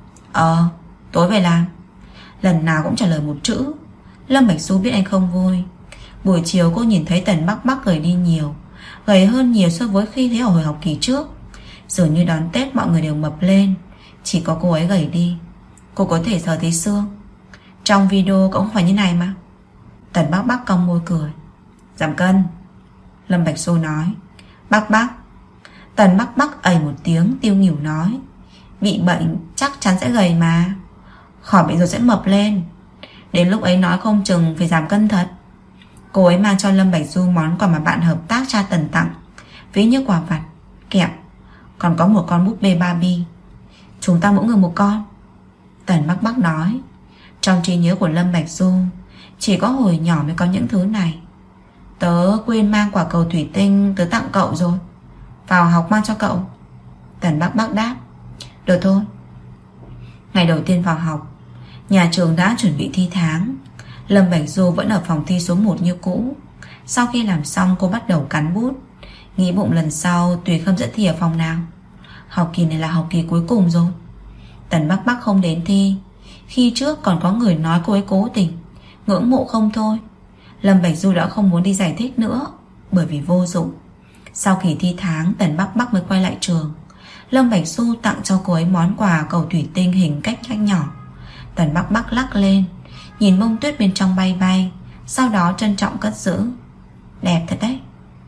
Tối về làm. Lần nào cũng trả lời một chữ. Lâm Bạch Du biết anh không vui. Buổi chiều cô nhìn thấy Tần Bắc Bắc gầy đi nhiều, gầy hơn nhiều so với khi thấy ở hồi học kỳ trước. Dường như đón Tết mọi người đều mập lên, chỉ có cô ấy gầy đi. Cô có thể sờ thấy xương. Trong video cũng không phải như này mà. Tần Bắc Bắc cong môi cười: giảm cân. Lâm Bạch Du nói: Bắc Bắc. Tần Bắc Bắc ầy một tiếng, tiêu nghỉu nói: bị bệnh chắc chắn sẽ gầy mà. Khỏi bệnh rồi sẽ mập lên. Đến lúc ấy nói không chừng phải giảm cân thật. Cô ấy mang cho Lâm Bạch Du món quà mà bạn hợp tác cha Tần tặng, ví như quà vặt, kẹo, còn có một con búp bê Barbie. Chúng ta mỗi người một con. Tần Bắc Bắc nói. Trong trí nhớ của Lâm Bạch Du, chỉ có hồi nhỏ mới có những thứ này. Tớ quên mang quả cầu thủy tinh tớ tặng cậu rồi, vào học mang cho cậu. Tần Bắc Bắc đáp: được thôi. Ngày đầu tiên vào học, nhà trường đã chuẩn bị thi tháng. Lâm Bạch Du vẫn ở phòng thi số 1 như cũ. Sau khi làm xong cô bắt đầu cắn bút, nghĩ bụng lần sau Thủy Khâm sẽ thi ở phòng nào. Học kỳ này là học kỳ cuối cùng rồi. Tần Bắc Bắc không đến thi. Khi trước còn có người nói cô ấy cố tình, ngưỡng mộ không thôi. Lâm Bạch Du đã không muốn đi giải thích nữa, bởi vì vô dụng. Sau kỳ thi tháng, Tần Bắc Bắc mới quay lại trường. Lâm Bạch Du tặng cho cô ấy món quà cầu thủy tinh hình cách nhỏ. Tần Bắc Bắc lắc lên, nhìn bông tuyết bên trong bay bay, sau đó trân trọng cất giữ. Đẹp thật đấy.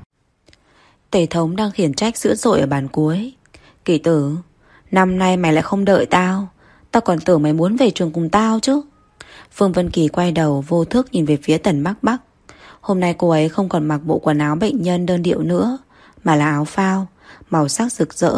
Tề Thống đang khiển trách dữ dội ở bàn cuối: Kỳ Tử, năm nay mày lại không đợi tao. Tao còn tưởng mày muốn về trường cùng tao chứ. Phương Vân Kỳ quay đầu vô thức nhìn về phía Tần Bắc Bắc. Hôm nay cô ấy không còn mặc bộ quần áo bệnh nhân đơn điệu nữa, mà là áo phao, màu sắc rực rỡ.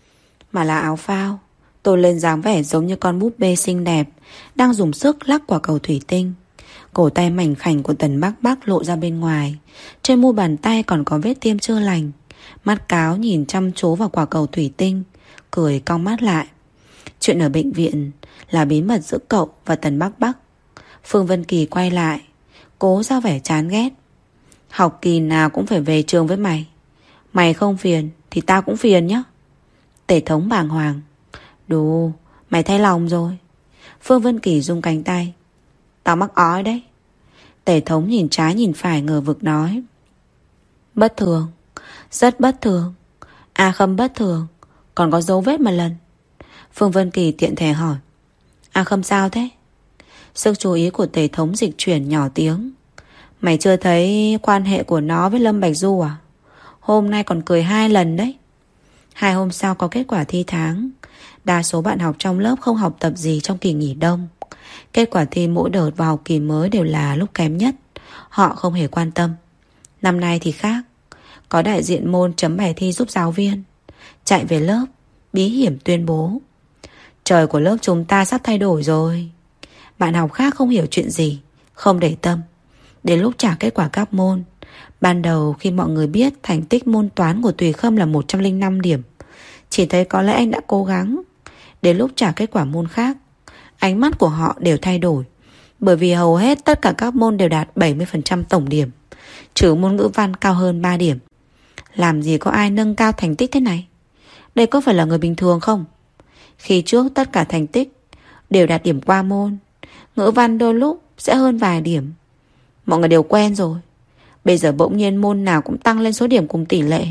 Tôn lên dáng vẻ giống như con búp bê xinh đẹp đang dùng sức lắc quả cầu thủy tinh. Cổ tay mảnh khảnh của Tần Bác Bác lộ ra bên ngoài. Trên mu bàn tay còn có vết tiêm chưa lành. Mắt cáo nhìn chăm chú vào quả cầu thủy tinh, cười cong mắt lại. Chuyện ở bệnh viện là bí mật giữa cậu và Tần Bác Bác. Phương Vân Kỳ quay lại, cố ra vẻ chán ghét. Học kỳ nào cũng phải về trường với mày. Mày không phiền thì tao cũng phiền nhá. Tể thống bàng hoàng. Đủ, mày thay lòng rồi. Phương Vân Kỳ rung cánh tay. Tao mắc ói đấy. Tể thống nhìn trái nhìn phải ngờ vực nói. Bất thường, rất bất thường. A Khâm bất thường, còn có dấu vết mà lần. Phương Vân Kỳ tiện thể hỏi. A Khâm sao thế? Sức chú ý của Tể thống dịch chuyển nhỏ tiếng. Mày chưa thấy quan hệ của nó với Lâm Bạch Du à? Hôm nay còn cười 2 lần đấy. 2 hôm sau có kết quả thi tháng. Đa số bạn học trong lớp không học tập gì trong kỳ nghỉ đông. Kết quả thi mỗi đợt vào học kỳ mới đều là lúc kém nhất. Họ không hề quan tâm. Năm nay thì khác. Có đại diện môn chấm bài thi giúp giáo viên. Chạy về lớp, bí hiểm tuyên bố. Trời của lớp chúng ta sắp thay đổi rồi. Bạn học khác không hiểu chuyện gì, không để tâm. Đến lúc trả kết quả các môn, ban đầu khi mọi người biết thành tích môn toán của Tùy Khâm là 105 điểm, chỉ thấy có lẽ anh đã cố gắng. Đến lúc trả kết quả môn khác, ánh mắt của họ đều thay đổi. Bởi vì hầu hết tất cả các môn đều đạt 70% tổng điểm, trừ môn ngữ văn cao hơn 3 điểm. Làm gì có ai nâng cao thành tích thế này? Đây có phải là người bình thường không? Khi trước tất cả thành tích đều đạt điểm qua môn, ngữ văn đôi lúc sẽ hơn vài điểm. Mọi người đều quen rồi. Bây giờ bỗng nhiên môn nào cũng tăng lên số điểm cùng tỷ lệ.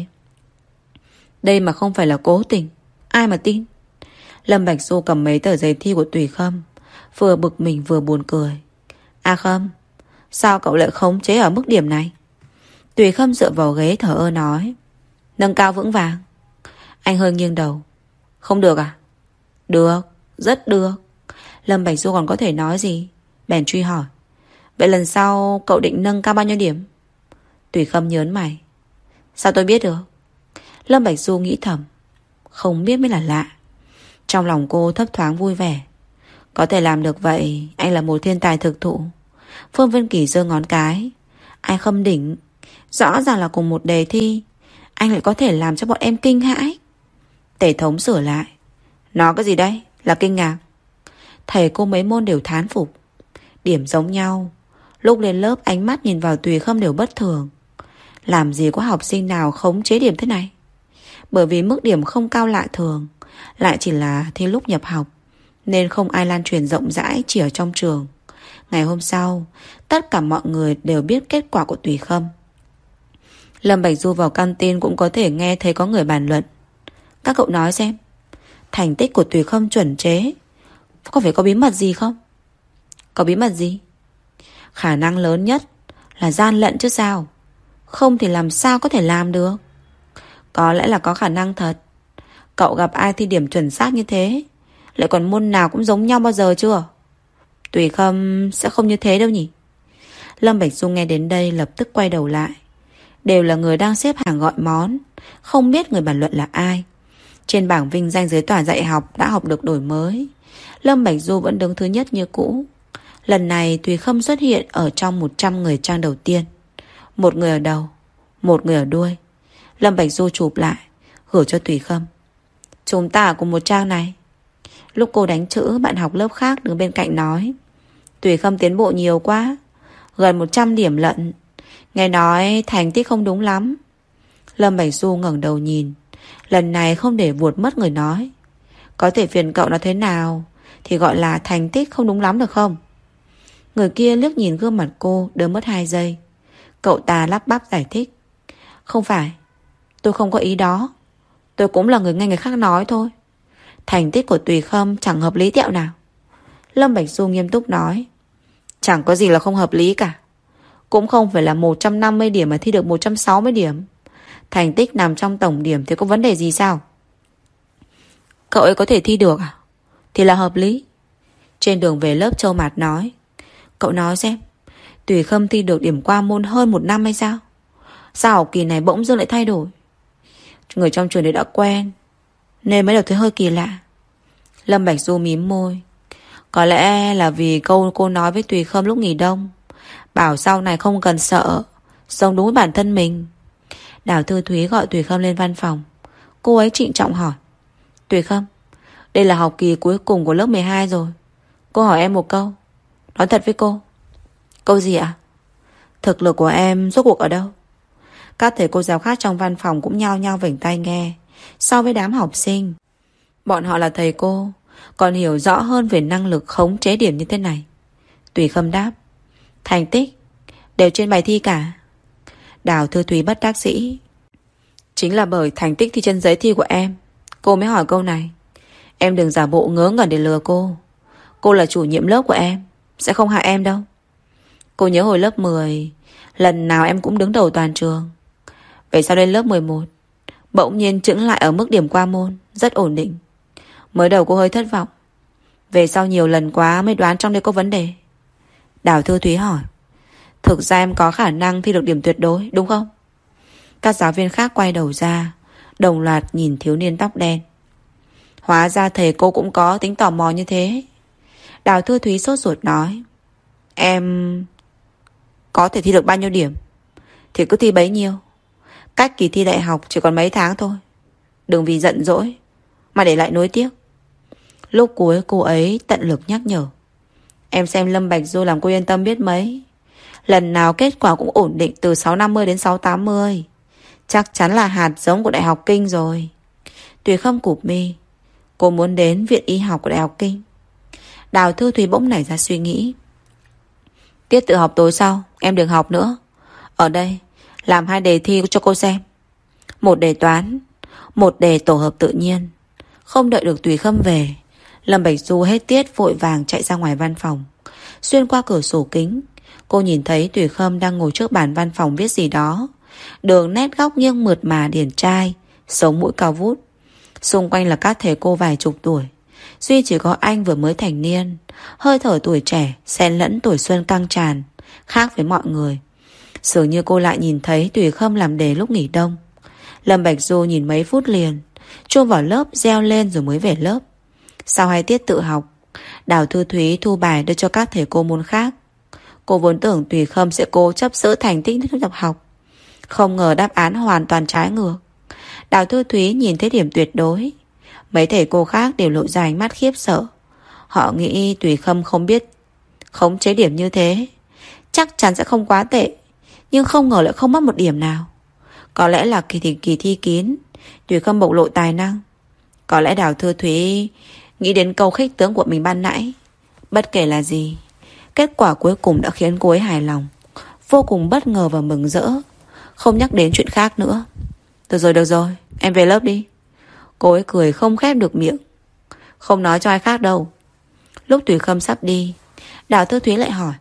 Đây mà không phải là cố tình, ai mà tin. Lâm Bạch Du cầm mấy tờ giấy thi của Tùy Khâm, vừa bực mình vừa buồn cười. A Khâm, sao cậu lại khống chế ở mức điểm này? Tùy Khâm dựa vào ghế thở ơ nói. Nâng cao vững vàng. Anh hơi nghiêng đầu. Không được à? Được, rất được. Lâm Bạch Du còn có thể nói gì, bèn truy hỏi. Vậy lần sau cậu định nâng cao bao nhiêu điểm? Tùy Khâm nhớn mày. Sao tôi biết được? Lâm Bạch Du nghĩ thầm. Không biết mới là lạ. Trong lòng cô thấp thoáng vui vẻ. Có thể làm được vậy, anh là một thiên tài thực thụ. Phương Vân Kỳ giơ ngón cái. Anh Khâm đỉnh. Rõ ràng là cùng một đề thi, anh lại có thể làm cho bọn em kinh hãi. Tể thống sửa lại. Nó cái gì đây? Là kinh ngạc. Thầy cô mấy môn đều thán phục. Điểm giống nhau. Lúc lên lớp ánh mắt nhìn vào Tùy Khâm đều bất thường. Làm gì có học sinh nào khống chế điểm thế này? Bởi vì mức điểm không cao lạ thường, lại chỉ là thi lúc nhập học, nên không ai lan truyền rộng rãi chỉ ở trong trường. Ngày hôm sau, tất cả mọi người đều biết kết quả của Tùy Khâm. Lâm Bạch Du vào canteen cũng có thể nghe thấy có người bàn luận. Các cậu nói xem, thành tích của Tùy Khâm chuẩn chế, có phải có bí mật gì không? Có bí mật gì? Khả năng lớn nhất là gian lận chứ sao. Không thì làm sao có thể làm được. Có lẽ là có khả năng thật. Cậu gặp ai thi điểm chuẩn xác như thế, lại còn môn nào cũng giống nhau bao giờ chưa? Tùy Khâm sẽ không như thế đâu nhỉ? Lâm Bạch Du nghe đến đây lập tức quay đầu lại. Đều là người đang xếp hàng gọi món, không biết người bàn luận là ai. Trên bảng vinh danh dưới tòa dạy học đã học được đổi mới. Lâm Bạch Du vẫn đứng thứ nhất như cũ. Lần này Tùy Khâm xuất hiện ở trong 100 người trang đầu tiên. Một người ở đầu, một người ở đuôi. Lâm Bạch Du chụp lại, gửi cho Tùy Khâm. Chúng ta ở cùng một trang này. Lúc cô đánh chữ, bạn học lớp khác đứng bên cạnh nói. Tùy Khâm tiến bộ nhiều quá, gần 100 điểm lận. Nghe nói thành tích không đúng lắm. Lâm Bạch Du ngẩng đầu nhìn. Lần này không để vuột mất người nói. Có thể phiền cậu nói thế nào thì gọi là thành tích không đúng lắm được không? Người kia liếc nhìn gương mặt cô, đỡ mất 2 giây. Cậu ta lắp bắp giải thích. Không phải, tôi không có ý đó. Tôi cũng là người nghe người khác nói thôi. Thành tích của Tùy Khâm chẳng hợp lý tẹo nào. Lâm Bạch Du nghiêm túc nói. Chẳng có gì là không hợp lý cả. Cũng không phải là 150 điểm mà thi được 160 điểm. Thành tích nằm trong tổng điểm thì có vấn đề gì sao? Cậu ấy có thể thi được à? Thì là hợp lý. Trên đường về lớp Châu Mạt nói. Cậu nói xem, Tùy Khâm thi được điểm qua môn hơn 1 năm hay sao? Sao học kỳ này bỗng dưng lại thay đổi? Người trong trường đấy đã quen nên mới được thấy hơi kỳ lạ. Lâm Bạch Du mím môi. Có lẽ là vì câu cô nói với Tùy Khâm lúc nghỉ đông, bảo sau này không cần sợ, sống đúng với bản thân mình. Đào Thư Thúy gọi Tùy Khâm lên văn phòng. Cô ấy trịnh trọng hỏi. Tùy Khâm, đây là học kỳ cuối cùng của lớp 12 rồi. Cô hỏi em một câu. Nói thật với cô. Câu gì ạ? Thực lực của em rốt cuộc ở đâu? Các thầy cô giáo khác trong văn phòng cũng nhao nhao vểnh tai nghe. So với đám học sinh, bọn họ là thầy cô, còn hiểu rõ hơn về năng lực khống chế điểm như thế này. Tùy Khâm đáp. Thành tích đều trên bài thi cả. Đào Thư Thúy bất đắc dĩ. Chính là bởi thành tích thi trên giấy thi của em, cô mới hỏi câu này. Em đừng giả bộ ngớ ngẩn để lừa cô. Cô là chủ nhiệm lớp của em, sẽ không hại em đâu. Cô nhớ hồi lớp 10, lần nào em cũng đứng đầu toàn trường. Vậy sao đến lớp 11 bỗng nhiên chững lại ở mức điểm qua môn rất ổn định? Mới đầu cô hơi thất vọng, về sau nhiều lần quá mới đoán trong đây có vấn đề. Đào Thư Thúy hỏi. Thực ra em có khả năng thi được điểm tuyệt đối, đúng không? Các giáo viên khác quay đầu ra, đồng loạt nhìn thiếu niên tóc đen. Hóa ra thầy cô cũng có tính tò mò như thế. Đào Thư Thúy sốt ruột nói. Em có thể thi được bao nhiêu điểm thì cứ thi bấy nhiêu. Cách kỳ thi đại học chỉ còn mấy tháng thôi. Đừng vì giận dỗi mà để lại nuối tiếc. Lúc cuối cô ấy tận lực nhắc nhở. Em xem Lâm Bạch Du làm cô yên tâm biết mấy. Lần nào kết quả cũng ổn định từ 650 đến 680. Chắc chắn là hạt giống của Đại học Kinh rồi. Tùy Khâm cụp mi. Cô muốn đến Viện Y học của Đại học Kinh. Đào Thư Thúy bỗng nảy ra suy nghĩ. Tiết tự học tối sau em đừng học nữa. Ở đây làm 2 đề thi cho cô xem. 1 đề toán, 1 đề tổ hợp tự nhiên. Không đợi được Tùy Khâm về, Lâm Bạch Du hết tiết vội vàng chạy ra ngoài văn phòng. Xuyên qua cửa sổ kính, cô nhìn thấy Tùy Khâm đang ngồi trước bàn văn phòng viết gì đó. Đường nét góc nghiêng mượt mà điển trai, sống mũi cao vút. Xung quanh là các thầy cô vài chục tuổi, duy chỉ có anh vừa mới thành niên, hơi thở tuổi trẻ xen lẫn tuổi xuân căng tràn, khác với mọi người. Dường như cô lại nhìn thấy Tùy Khâm làm đề lúc nghỉ đông. Lâm Bạch Du nhìn mấy phút liền, chuông vào lớp reo lên rồi mới về lớp. Sau 2 tiết tự học, Đào Thư Thúy thu bài đưa cho các thầy cô môn khác. Cô vốn tưởng Tùy Khâm sẽ cố chấp giữ thành tích lúc nhập học, không ngờ đáp án hoàn toàn trái ngược. Đào Thư Thúy nhìn thấy điểm tuyệt đối. Mấy thầy cô khác đều lộ ra ánh mắt khiếp sợ. Họ nghĩ Tùy Khâm không biết khống chế điểm như thế, chắc chắn sẽ không quá tệ, nhưng không ngờ lại không mất một điểm nào. Có lẽ là kỳ thi kín, Tùy Khâm bộc lộ tài năng. Có lẽ Đào Thư Thúy nghĩ đến câu khích tướng của mình ban nãy. Bất kể là gì, kết quả cuối cùng đã khiến cô ấy hài lòng, vô cùng bất ngờ và mừng rỡ. Không nhắc đến chuyện khác nữa. Được rồi, em về lớp đi. Cô ấy cười không khép được miệng. Không nói cho ai khác đâu. Lúc Tùy Khâm sắp đi, Đào Thư Thúy lại hỏi.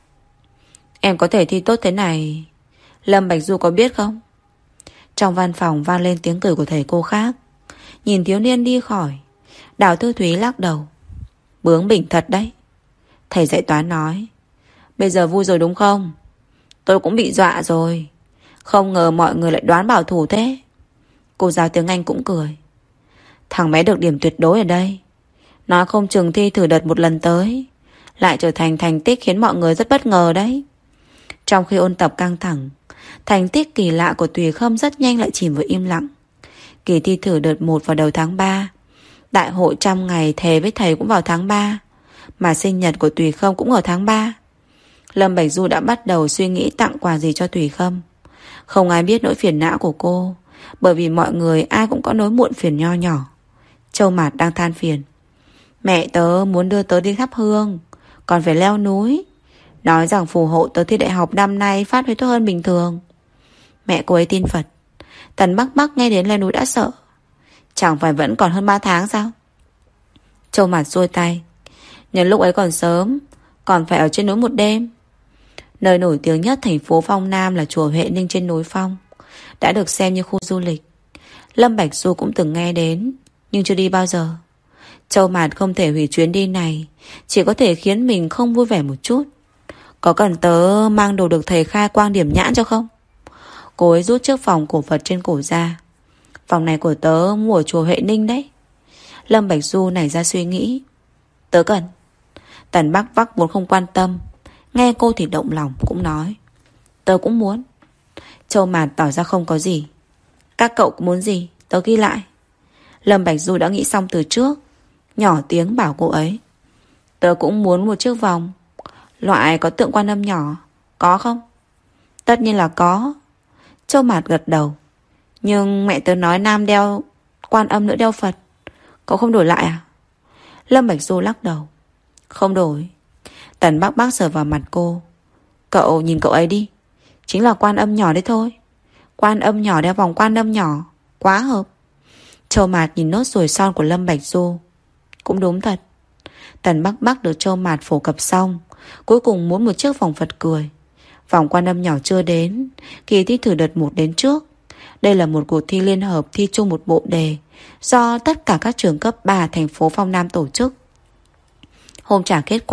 Em có thể thi tốt thế này, Lâm Bạch Du có biết không? Trong văn phòng vang lên tiếng cười của thầy cô khác. Nhìn thiếu niên đi khỏi, Đào Thư Thúy lắc đầu. Bướng bỉnh thật đấy. Thầy dạy toán nói. Bây giờ vui rồi đúng không? Tôi cũng bị dọa rồi. Không ngờ mọi người lại đoán bảo thủ thế. Cô giáo tiếng Anh cũng cười. Thằng bé được điểm tuyệt đối ở đây, nói không chừng thi thử đợt một lần tới lại trở thành thành tích khiến mọi người rất bất ngờ đấy. Trong khi ôn tập căng thẳng, thành tích kỳ lạ của Tùy Khâm rất nhanh lại chìm vào im lặng. Kỳ thi thử đợt 1 vào đầu tháng 3, đại hội 100 ngày thề với thầy cũng vào tháng 3, mà sinh nhật của Tùy Khâm cũng ở tháng 3. Lâm Bạch Du đã bắt đầu suy nghĩ tặng quà gì cho Tùy Khâm. Không ai biết nỗi phiền não của cô, bởi vì mọi người ai cũng có nỗi muộn phiền nho nhỏ. Châu Mạt đang than phiền. Mẹ tớ muốn đưa tớ đi thắp hương, còn phải leo núi, nói rằng phù hộ tớ thi đại học năm nay phát huy tốt hơn bình thường. Mẹ cô ấy tin Phật. Tần Bắc Bắc nghe đến leo núi đã sợ. Chẳng phải vẫn còn hơn 3 tháng sao? Châu Mạt xuôi tay. Nhân lúc ấy còn sớm, còn phải ở trên núi một đêm. Nơi nổi tiếng nhất thành phố Phong Nam là chùa Huệ Ninh trên núi Phong, đã được xem như khu du lịch. Lâm Bạch Du cũng từng nghe đến, nhưng chưa đi bao giờ. Châu Mạt không thể hủy chuyến đi này, chỉ có thể khiến mình không vui vẻ một chút. Có cần tớ mang đồ được thầy khai quang điểm nhãn cho không? Cô ấy rút chiếc vòng cổ vật trên cổ ra. Vòng này của tớ mua ở chùa Huệ Ninh đấy. Lâm Bạch Du nảy ra suy nghĩ. Tớ cần. Tần Bắc Bắc vốn không quan tâm, nghe cô thì động lòng cũng nói. Tớ cũng muốn. Châu Mạt tỏ ra không có gì. Các cậu có muốn gì tớ ghi lại. Lâm Bạch Du đã nghĩ xong từ trước, nhỏ tiếng bảo cô ấy. Tớ cũng muốn một chiếc vòng. Loại có tượng Quan Âm nhỏ. Có không? Tất nhiên là có. Châu Mạt gật đầu. Nhưng mẹ tớ nói nam đeo Quan Âm, nữ đeo Phật. Cậu không đổi lại à? Lâm Bạch Du lắc đầu. Không đổi. Tần Bắc Bắc sờ vào mặt cô. Cậu nhìn cậu ấy đi. Chính là Quan Âm nhỏ đấy thôi. Quan Âm nhỏ đeo vòng Quan Âm nhỏ. Quá hợp. Châu Mạt nhìn nốt ruồi son của Lâm Bạch Du. Cũng đúng thật. Tần Bắc Bắc được Châu Mạt phổ cập xong, cuối cùng muốn một chiếc vòng Phật cười. Vòng Quan Âm nhỏ chưa đến, kỳ thi thử đợt 1 đến trước. Đây là một cuộc thi liên hợp thi chung một bộ đề do tất cả các trường cấp 3 thành phố Phong Nam tổ chức. Hôm trả kết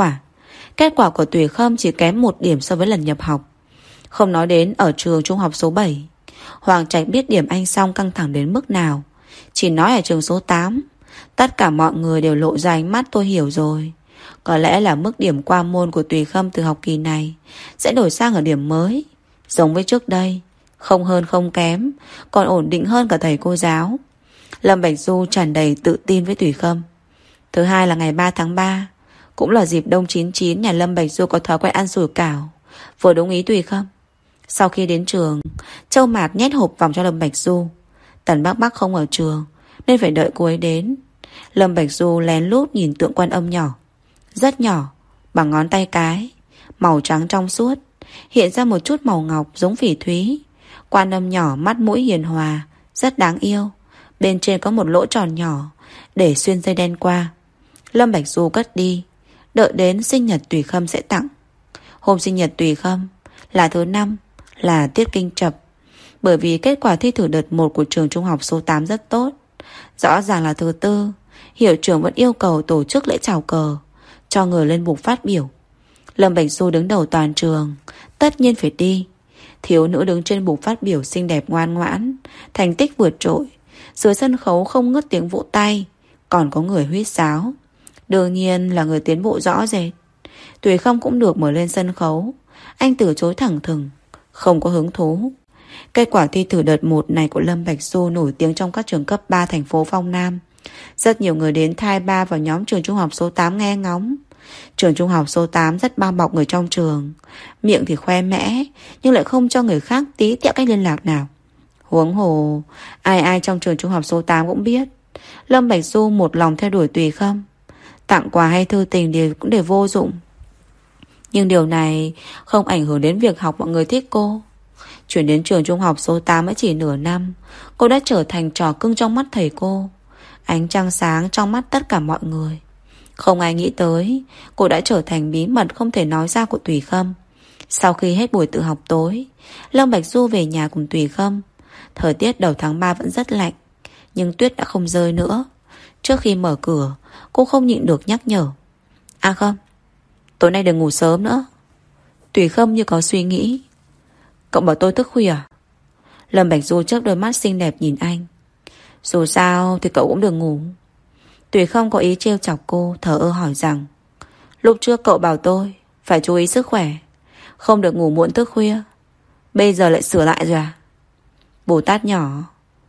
quả của Tùy Khâm chỉ kém 1 điểm so với lần nhập học. Không nói đến ở trường trung học số 7, Hoàng Trạch biết điểm anh xong căng thẳng đến mức nào. Chỉ nói ở trường số 8, tất cả mọi người đều lộ ra ánh mắt tôi hiểu rồi. Có lẽ là mức điểm qua môn của Tùy Khâm từ học kỳ này sẽ đổi sang ở điểm mới, giống với trước đây, không hơn không kém, còn ổn định hơn cả thầy cô giáo. Lâm Bạch Du tràn đầy tự tin với Tùy Khâm. Thứ hai là ngày 3 tháng 3, cũng là dịp đông 99, nhà Lâm Bạch Du có thói quen ăn sủi cảo, vừa đúng ý Tùy Khâm. Sau khi đến trường, Châu Mạt nhét hộp vòng cho Lâm Bạch Du. Tần Bắc Bắc không ở trường nên phải đợi cô ấy đến. Lâm Bạch Du lén lút nhìn tượng Quan Âm nhỏ, rất nhỏ, bằng ngón tay cái, màu trắng trong suốt, hiện ra một chút màu ngọc giống phỉ thúy. Quan Âm nhỏ mắt mũi hiền hòa, rất đáng yêu. Bên trên có một lỗ tròn nhỏ để xuyên dây đen qua. Lâm Bạch Du cất đi, đợi đến sinh nhật Tùy Khâm sẽ tặng. Hôm sinh nhật Tùy Khâm là thứ 5, là tiết kinh chập. Bởi vì kết quả thi thử đợt 1 của trường trung học số 8 rất tốt, rõ ràng là thứ 4, hiệu trưởng vẫn yêu cầu tổ chức lễ chào cờ, cho người lên bục phát biểu. Lâm Bạch Du đứng đầu toàn trường, tất nhiên phải đi. Thiếu nữ đứng trên bục phát biểu xinh đẹp ngoan ngoãn, thành tích vượt trội. Dưới sân khấu không ngớt tiếng vỗ tay, còn có người huýt sáo. Đương nhiên là người tiến bộ rõ rệt. Tùy Khâm cũng được mời lên sân khấu. Anh từ chối thẳng thừng, không có hứng thú. Kết quả thi thử đợt 1 này của Lâm Bạch Du nổi tiếng trong các trường cấp 3 thành phố Phong Nam. Rất nhiều người đến thai ba vào nhóm trường trung học số 8 nghe ngóng. Trường trung học số 8 rất bao bọc người trong trường, miệng thì khoe mẽ, nhưng lại không cho người khác tí tẹo cách liên lạc nào. Huống hồ, ai ai trong trường trung học số 8 cũng biết Lâm Bạch Du một lòng theo đuổi Tùy Khâm. Tặng quà hay thư tình cũng đều vô dụng. Nhưng điều này không ảnh hưởng đến việc học mọi người thích cô. Chuyển đến trường trung học số 8 mới chỉ nửa năm, cô đã trở thành trò cưng trong mắt thầy cô, ánh trăng sáng trong mắt tất cả mọi người. Không ai nghĩ tới cô đã trở thành bí mật không thể nói ra của Tùy Khâm. Sau khi hết buổi tự học tối, Lâm Bạch Du về nhà cùng Tùy Khâm. Thời tiết đầu tháng 3 vẫn rất lạnh, nhưng tuyết đã không rơi nữa. Trước khi mở cửa, cô không nhịn được nhắc nhở. À không, tối nay đừng ngủ sớm nữa. Tùy Khâm như có suy nghĩ. Cậu bảo tôi thức khuya à? Lâm Bạch Du chớp đôi mắt xinh đẹp nhìn anh. Dù sao thì cậu cũng đừng ngủ. Tùy Khâm có ý trêu chọc cô, thờ ơ hỏi rằng lúc trước cậu bảo tôi phải chú ý sức khỏe, không được ngủ muộn thức khuya, bây giờ lại sửa lại rồi à? Bồ Tát nhỏ,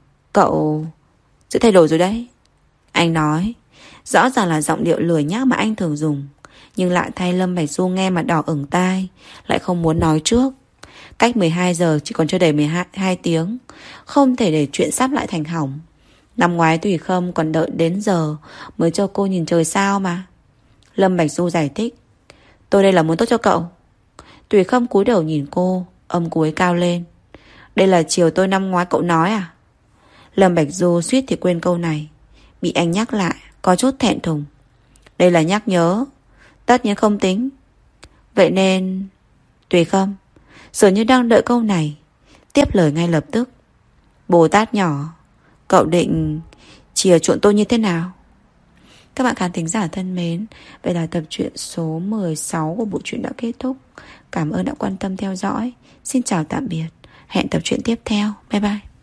cậu sẽ thay đổi rồi đấy. Anh nói, rõ ràng là giọng điệu lười nhác mà anh thường dùng, nhưng lại thay Lâm Bạch Du nghe mà đỏ ửng tai, lại không muốn nói trước. Cách 12 giờ chỉ còn chưa đầy 12 tiếng, không thể để chuyện sắp lại thành hỏng. Năm ngoái Tùy Khâm còn đợi đến giờ mới cho cô nhìn trời sao mà. Lâm Bạch Du giải thích, tôi đây là muốn tốt cho cậu. Tùy Khâm cúi đầu nhìn cô, âm cuối cao lên. Đây là chiều tôi năm ngoái cậu nói à? Lâm Bạch Du suýt thì quên câu này, bị anh nhắc lại, có chút thẹn thùng. Đây là nhắc nhớ, tất nhiên không tính. Vậy nên Tùy Khâm dường như đang đợi câu này, tiếp lời ngay lập tức. Bồ Tát nhỏ, cậu định chiều chuộng tôi như thế nào? Các bạn khán thính giả thân mến, vậy là tập truyện số 16 của bộ truyện đã kết thúc. Cảm ơn đã quan tâm theo dõi. Xin chào tạm biệt. Hẹn tập truyện tiếp theo. Bye bye.